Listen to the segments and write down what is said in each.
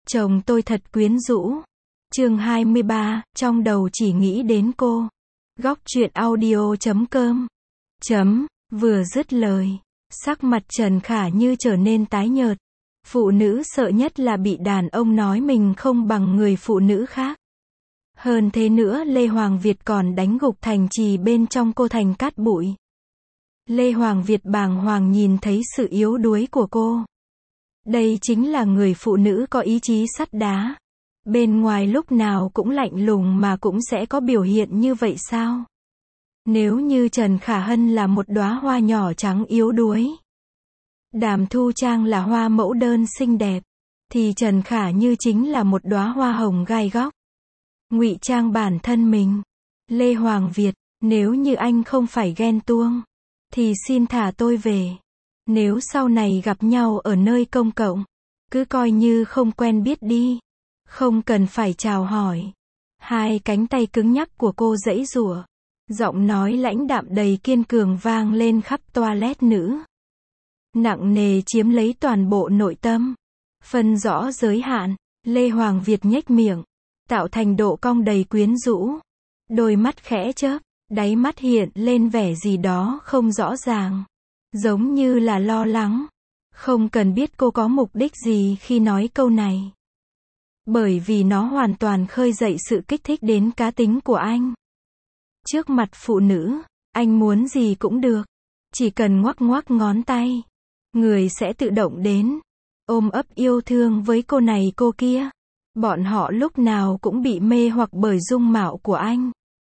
Chồng tôi thật quyến rũ. Chương 23, trong đầu chỉ nghĩ đến cô. Góc truyện audio.com. Vừa dứt lời, sắc mặt Trần Khả Như trở nên tái nhợt. Phụ nữ sợ nhất là bị đàn ông nói mình không bằng người phụ nữ khác. Hơn thế nữa, Lê Hoàng Việt còn đánh gục Thành Trì bên trong cô thành cát bụi. Lê Hoàng Việt bàng hoàng nhìn thấy sự yếu đuối của cô. Đây chính là người phụ nữ có ý chí sắt đá. Bên ngoài lúc nào cũng lạnh lùng mà cũng sẽ có biểu hiện như vậy sao? Nếu như Trần Khả Hân là một đóa hoa nhỏ trắng yếu đuối, Đàm Thu Trang là hoa mẫu đơn xinh đẹp, thì Trần Khả Như chính là một đóa hoa hồng gai góc. Ngụy trang bản thân mình. Lê Hoàng Việt, nếu như anh không phải ghen tuông, thì xin thả tôi về. Nếu sau này gặp nhau ở nơi công cộng, cứ coi như không quen biết đi. Không cần phải chào hỏi. Hai cánh tay cứng nhắc của cô giãy giụa. Giọng nói lãnh đạm đầy kiên cường vang lên khắp toilet nữ. Nặng nề chiếm lấy toàn bộ nội tâm. Phân rõ giới hạn, Lê Hoàng Việt nhếch miệng, tạo thành độ cong đầy quyến rũ. Đôi mắt khẽ chớp, đáy mắt hiện lên vẻ gì đó không rõ ràng. Giống như là lo lắng. Không cần biết cô có mục đích gì khi nói câu này. Bởi vì nó hoàn toàn khơi dậy sự kích thích đến cá tính của anh. Trước mặt phụ nữ, anh muốn gì cũng được. Chỉ cần ngoắc ngoắc ngón tay, người sẽ tự động đến. Ôm ấp yêu thương với cô này cô kia. Bọn họ lúc nào cũng bị mê hoặc bởi dung mạo của anh.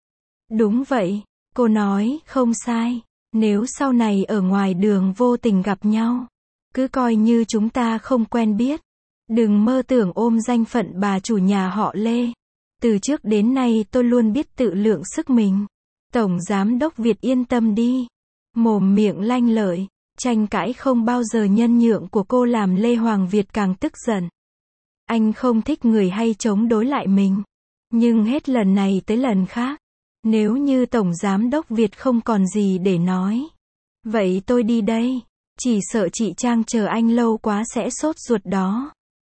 Đúng vậy, cô nói không sai. Nếu sau này ở ngoài đường vô tình gặp nhau, cứ coi như chúng ta không quen biết. Đừng mơ tưởng ôm danh phận bà chủ nhà họ Lê. Từ trước đến nay tôi luôn biết tự lượng sức mình. Tổng Giám đốc Việt yên tâm đi. Mồm miệng lanh lợi, tranh cãi không bao giờ nhân nhượng của cô làm Lê Hoàng Việt càng tức giận. Anh không thích người hay chống đối lại mình. Nhưng hết lần này tới lần khác, nếu như Tổng Giám đốc Việt không còn gì để nói, vậy tôi đi đây. Chỉ sợ chị Trang chờ anh lâu quá sẽ sốt ruột đó.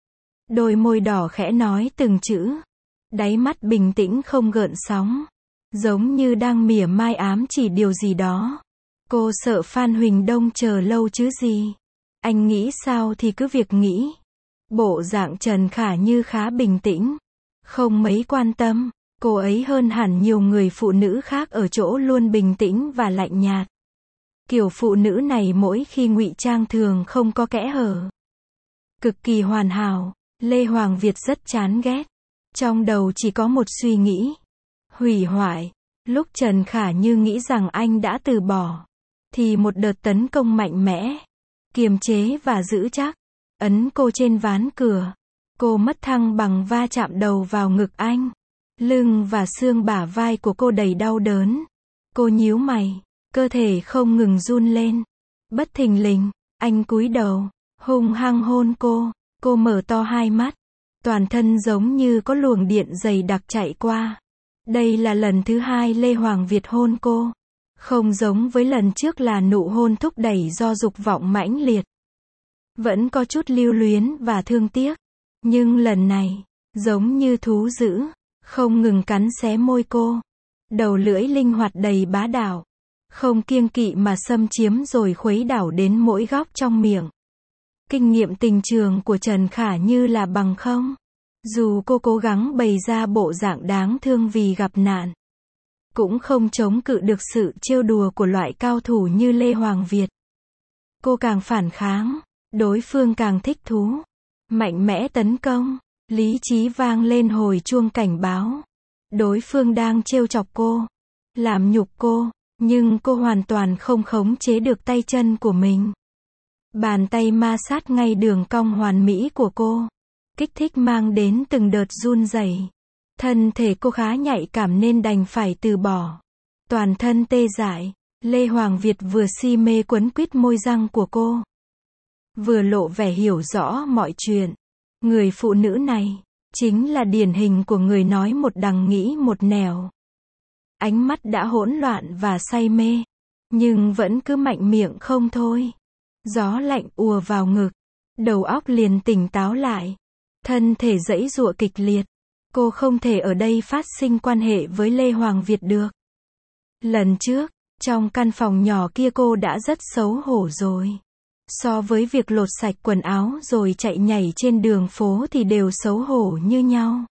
Đôi môi đỏ khẽ nói từng chữ. Đáy mắt bình tĩnh không gợn sóng. Giống như đang mỉa mai ám chỉ điều gì đó. Cô sợ Phan Huỳnh Đông chờ lâu chứ gì. Anh nghĩ sao thì cứ việc nghĩ. Bộ dạng Trần Khả Như khá bình tĩnh. Không mấy quan tâm. Cô ấy hơn hẳn nhiều người phụ nữ khác ở chỗ luôn bình tĩnh và lạnh nhạt. Kiểu phụ nữ này mỗi khi ngụy trang thường không có kẽ hở. Cực kỳ hoàn hảo. Lê Hoàng Việt rất chán ghét. Trong đầu chỉ có một suy nghĩ. Hủy hoại. Lúc Trần Khả Như nghĩ rằng anh đã từ bỏ, thì một đợt tấn công mạnh mẽ, kiềm chế và giữ chắc, ấn cô trên ván cửa. Cô mất thăng bằng va chạm đầu vào ngực anh. Lưng và xương bả vai của cô đầy đau đớn. Cô nhíu mày, cơ thể không ngừng run lên. Bất thình lình, anh cúi đầu, hung hăng hôn cô. Cô mở to hai mắt. Toàn thân giống như có luồng điện dày đặc chạy qua. Đây là lần thứ hai Lê Hoàng Việt hôn cô. Không giống với lần trước là nụ hôn thúc đẩy do dục vọng mãnh liệt. Vẫn có chút lưu luyến và thương tiếc. Nhưng lần này, giống như thú dữ, không ngừng cắn xé môi cô. Đầu lưỡi linh hoạt đầy bá đạo. Không kiêng kỵ mà xâm chiếm rồi khuấy đảo đến mỗi góc trong miệng. Kinh nghiệm tình trường của Trần Khả Như là bằng không. Dù cô cố gắng bày ra bộ dạng đáng thương vì gặp nạn, cũng không chống cự được sự trêu đùa của loại cao thủ như Lê Hoàng Việt. Cô càng phản kháng, đối phương càng thích thú. Mạnh mẽ tấn công, lý trí vang lên hồi chuông cảnh báo. Đối phương đang trêu chọc cô, làm nhục cô, nhưng cô hoàn toàn không khống chế được tay chân của mình. Bàn tay ma sát ngay đường cong hoàn mỹ của cô. Kích thích mang đến từng đợt run rẩy. Thân thể cô khá nhạy cảm nên đành phải từ bỏ. Toàn thân tê dại, Lê Hoàng Việt vừa si mê quấn quýt môi răng của cô, vừa lộ vẻ hiểu rõ mọi chuyện. Người phụ nữ này, chính là điển hình của người nói một đằng nghĩ một nẻo. Ánh mắt đã hỗn loạn và say mê, nhưng vẫn cứ mạnh miệng không thôi. Gió lạnh ùa vào ngực, đầu óc liền tỉnh táo lại. Thân thể giãy giụa kịch liệt. Cô không thể ở đây phát sinh quan hệ với Lê Hoàng Việt được. Lần trước, trong căn phòng nhỏ kia cô đã rất xấu hổ rồi. So với việc lột sạch quần áo rồi chạy nhảy trên đường phố thì đều xấu hổ như nhau.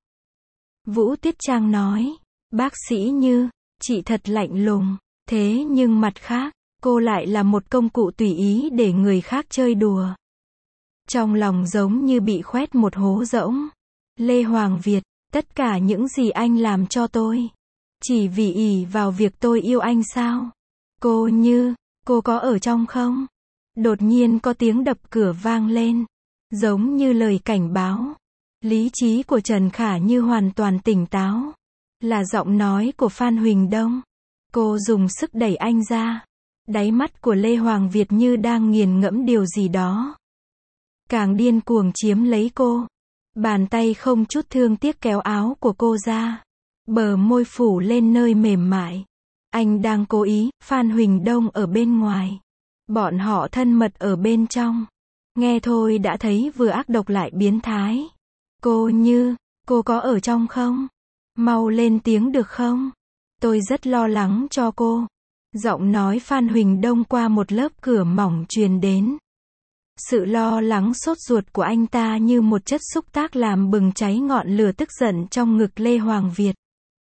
Vũ Tuyết Trang nói, bác sĩ Như, chị thật lạnh lùng, thế nhưng mặt khác, cô lại là một công cụ tùy ý để người khác chơi đùa. Trong lòng giống như bị khoét một hố rỗng. Lê Hoàng Việt, tất cả những gì anh làm cho tôi, chỉ vì ỷ vào việc tôi yêu anh sao? Cô Như, cô có ở trong không? Đột nhiên có tiếng đập cửa vang lên, giống như lời cảnh báo. Lý trí của Trần Khả Như hoàn toàn tỉnh táo. Là giọng nói của Phan Huỳnh Đông. Cô dùng sức đẩy anh ra. Đáy mắt của Lê Hoàng Việt như đang nghiền ngẫm điều gì đó. Càng điên cuồng chiếm lấy cô. Bàn tay không chút thương tiếc kéo áo của cô ra. Bờ môi phủ lên nơi mềm mại. Anh đang cố ý, Phan Huỳnh Đông ở bên ngoài. Bọn họ thân mật ở bên trong. Nghe thôi đã thấy vừa ác độc lại biến thái. Cô Như, cô có ở trong không? Mau lên tiếng được không? Tôi rất lo lắng cho cô. Giọng nói Phan Huỳnh Đông qua một lớp cửa mỏng truyền đến. Sự lo lắng sốt ruột của anh ta như một chất xúc tác làm bừng cháy ngọn lửa tức giận trong ngực Lê Hoàng Việt.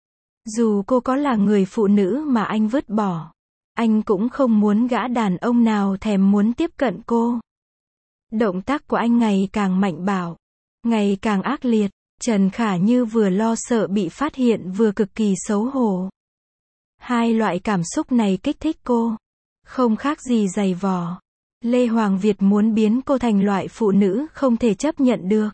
Dù cô có là người phụ nữ mà anh vứt bỏ, anh cũng không muốn gã đàn ông nào thèm muốn tiếp cận cô. Động tác của anh ngày càng mạnh bạo, ngày càng ác liệt. Trần Khả Như vừa lo sợ bị phát hiện vừa cực kỳ xấu hổ. Hai loại cảm xúc này kích thích cô, không khác gì giày vò. Lê Hoàng Việt muốn biến cô thành loại phụ nữ không thể chấp nhận được.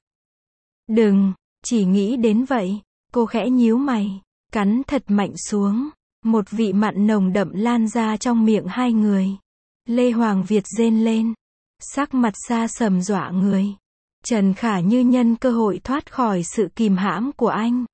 Đừng, chỉ nghĩ đến vậy, cô khẽ nhíu mày, cắn thật mạnh xuống. Một vị mặn nồng đậm lan ra trong miệng hai người. Lê Hoàng Việt rên lên, sắc mặt xa sầm dọa người. Trần Khả Như nhân cơ hội thoát khỏi sự kìm hãm của anh.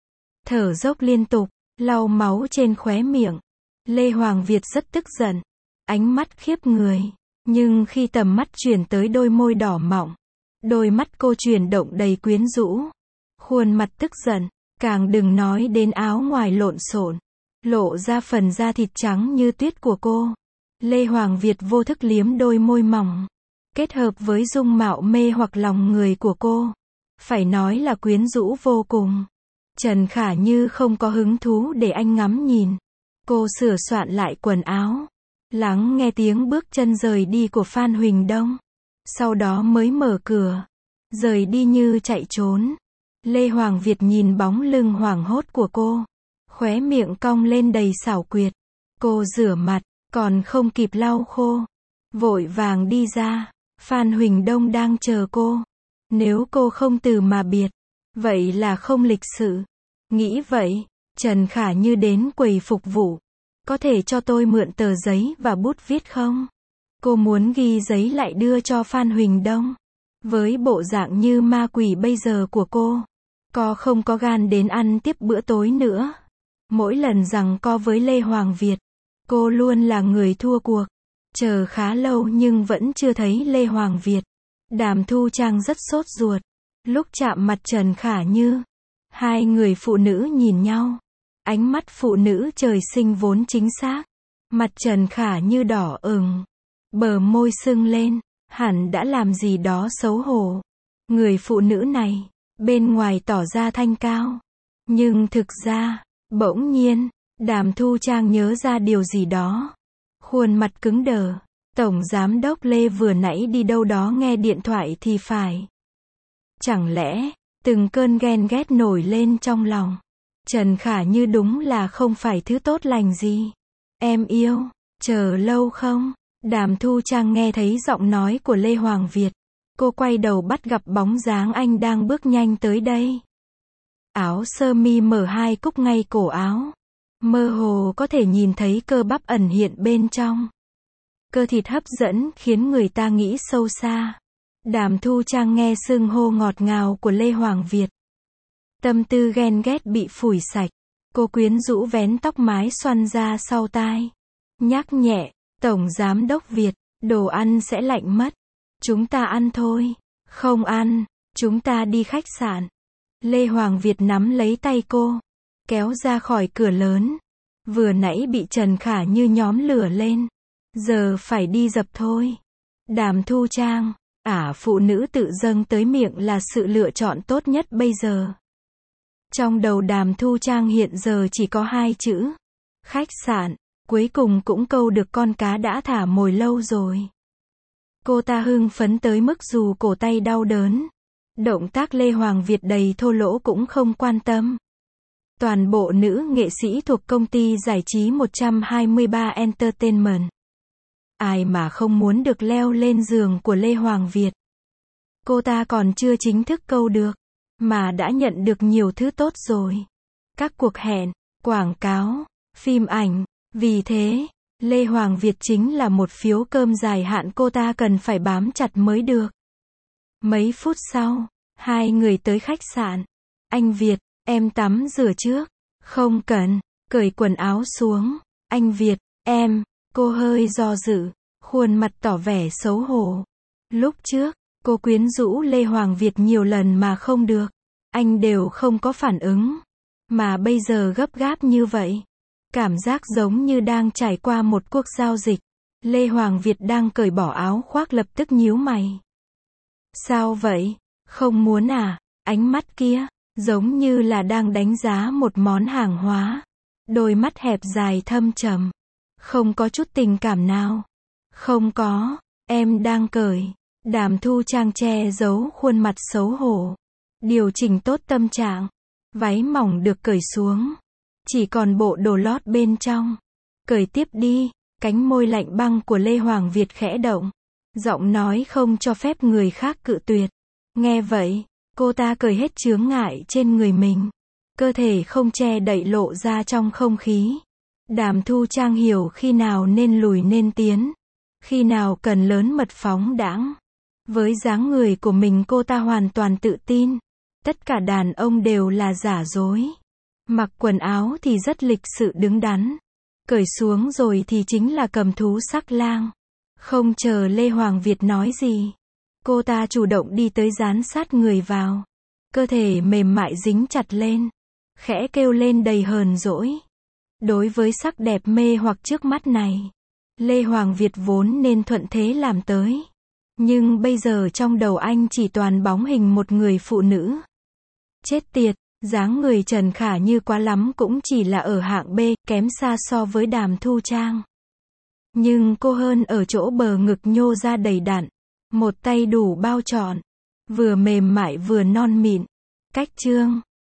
Thở dốc liên tục, lau máu trên khóe miệng. Lê Hoàng Việt rất tức giận, ánh mắt khiếp người. Nhưng khi tầm mắt chuyển tới đôi môi đỏ mọng, đôi mắt cô chuyển động đầy quyến rũ. Khuôn mặt tức giận, càng đừng nói đến áo ngoài lộn xộn, lộ ra phần da thịt trắng như tuyết của cô. Lê Hoàng Việt vô thức liếm đôi môi mỏng. Kết hợp với dung mạo mê hoặc lòng người của cô, phải nói là quyến rũ vô cùng. Trần Khả Như không có hứng thú để anh ngắm nhìn. Cô sửa soạn lại quần áo, lắng nghe tiếng bước chân rời đi của Phan Huỳnh Đông. Sau đó mới mở cửa, rời đi như chạy trốn. Lê Hoàng Việt nhìn bóng lưng hoảng hốt của cô, khóe miệng cong lên đầy xảo quyệt. Cô rửa mặt, còn không kịp lau khô, vội vàng đi ra. Phan Huỳnh Đông đang chờ cô. Nếu cô không từ mà biệt, vậy là không lịch sự. Nghĩ vậy, Trần Khả Như đến quầy phục vụ. Có thể cho tôi mượn tờ giấy và bút viết không? Cô muốn ghi giấy lại đưa cho Phan Huỳnh Đông. Với bộ dạng như ma quỷ bây giờ của cô, không có gan đến ăn tiếp bữa tối nữa. Mỗi lần giằng co với Lê Hoàng Việt, cô luôn là người thua cuộc. Chờ khá lâu nhưng vẫn chưa thấy Lê Hoàng Việt. Đàm Thu Trang rất sốt ruột. Lúc chạm mặt Trần Khả Như, hai người phụ nữ nhìn nhau. Ánh mắt phụ nữ trời sinh vốn chính xác. Mặt Trần Khả Như đỏ ửng, bờ môi sưng lên, hẳn đã làm gì đó xấu hổ. Người phụ nữ này, bên ngoài tỏ ra thanh cao, nhưng thực ra, bỗng nhiên, Đàm Thu Trang nhớ ra điều gì đó. Khuôn mặt cứng đờ. Tổng Giám đốc Lê vừa nãy đi đâu đó nghe điện thoại thì phải. Chẳng lẽ, từng cơn ghen ghét nổi lên trong lòng. Trần Khả Như đúng là không phải thứ tốt lành gì. Em yêu, chờ lâu không? Đàm Thu Trang nghe thấy giọng nói của Lê Hoàng Việt. Cô quay đầu bắt gặp bóng dáng anh đang bước nhanh tới đây. Áo sơ mi mở hai cúc ngay cổ áo. Mơ hồ có thể nhìn thấy cơ bắp ẩn hiện bên trong. Cơ thịt hấp dẫn khiến người ta nghĩ sâu xa. Đàm Thu Trang nghe xưng hô ngọt ngào của Lê Hoàng Việt. Tâm tư ghen ghét bị phủi sạch. Cô quyến rũ vén tóc mái xoăn ra sau tai. Nhắc nhẹ, Tổng Giám đốc Việt, đồ ăn sẽ lạnh mất. Chúng ta ăn thôi. Không ăn. Chúng ta đi khách sạn. Lê Hoàng Việt nắm lấy tay cô, kéo ra khỏi cửa lớn. Vừa nãy bị Trần Khả Như nhóm lửa lên. Giờ phải đi dập thôi. Đàm Thu Trang, phụ nữ tự dâng tới miệng là sự lựa chọn tốt nhất bây giờ. Trong đầu Đàm Thu Trang hiện giờ chỉ có hai chữ. Khách sạn, cuối cùng cũng câu được con cá đã thả mồi lâu rồi. Cô ta hưng phấn tới mức dù cổ tay đau đớn. Động tác Lê Hoàng Việt đầy thô lỗ cũng không quan tâm. Toàn bộ nữ nghệ sĩ thuộc công ty giải trí 123 Entertainment. Ai mà không muốn được leo lên giường của Lê Hoàng Việt. Cô ta còn chưa chính thức câu được, mà đã nhận được nhiều thứ tốt rồi. Các cuộc hẹn, quảng cáo, phim ảnh. Vì thế, Lê Hoàng Việt chính là một phiếu cơm dài hạn cô ta cần phải bám chặt mới được. Mấy phút sau, hai người tới khách sạn. Anh Việt, em tắm rửa trước. Không cần, cởi quần áo xuống. Anh Việt, em, cô hơi do dự, khuôn mặt tỏ vẻ xấu hổ. Lúc trước, cô quyến rũ Lê Hoàng Việt nhiều lần mà không được. Anh đều không có phản ứng. Mà bây giờ gấp gáp như vậy. Cảm giác giống như đang trải qua một cuộc giao dịch. Lê Hoàng Việt đang cởi bỏ áo khoác lập tức nhíu mày. Sao vậy? Không muốn à? Ánh mắt kia, giống như là đang đánh giá một món hàng hóa. Đôi mắt hẹp dài thâm trầm. Không có chút tình cảm nào. Không có, em đang cởi. Đàm Thu Trang che giấu khuôn mặt xấu hổ. Điều chỉnh tốt tâm trạng. Váy mỏng được cởi xuống. Chỉ còn bộ đồ lót bên trong. Cởi tiếp đi. Cánh môi lạnh băng của Lê Hoàng Việt khẽ động. Giọng nói không cho phép người khác cự tuyệt. Nghe vậy, cô ta cởi hết chướng ngại trên người mình. Cơ thể không che đậy lộ ra trong không khí. Đàm Thu Trang hiểu khi nào nên lùi nên tiến. Khi nào cần lớn mật phóng đãng. Với dáng người của mình cô ta hoàn toàn tự tin. Tất cả đàn ông đều là giả dối. Mặc quần áo thì rất lịch sự đứng đắn. Cởi xuống rồi thì chính là cầm thú sắc lang. Không chờ Lê Hoàng Việt nói gì. Cô ta chủ động đi tới dán sát người vào. Cơ thể mềm mại dính chặt lên. Khẽ kêu lên đầy hờn dỗi. Đối với sắc đẹp mê hoặc trước mắt này, Lê Hoàng Việt vốn nên thuận thế làm tới. Nhưng bây giờ trong đầu anh chỉ toàn bóng hình một người phụ nữ. Chết tiệt, dáng người Trần Khả Như quá lắm cũng chỉ là ở hạng B, kém xa so với Đàm Thu Trang. Nhưng cô hơn ở chỗ bờ ngực nhô ra đầy đặn. Một tay đủ bao trọn. Vừa mềm mại vừa non mịn. Cách chương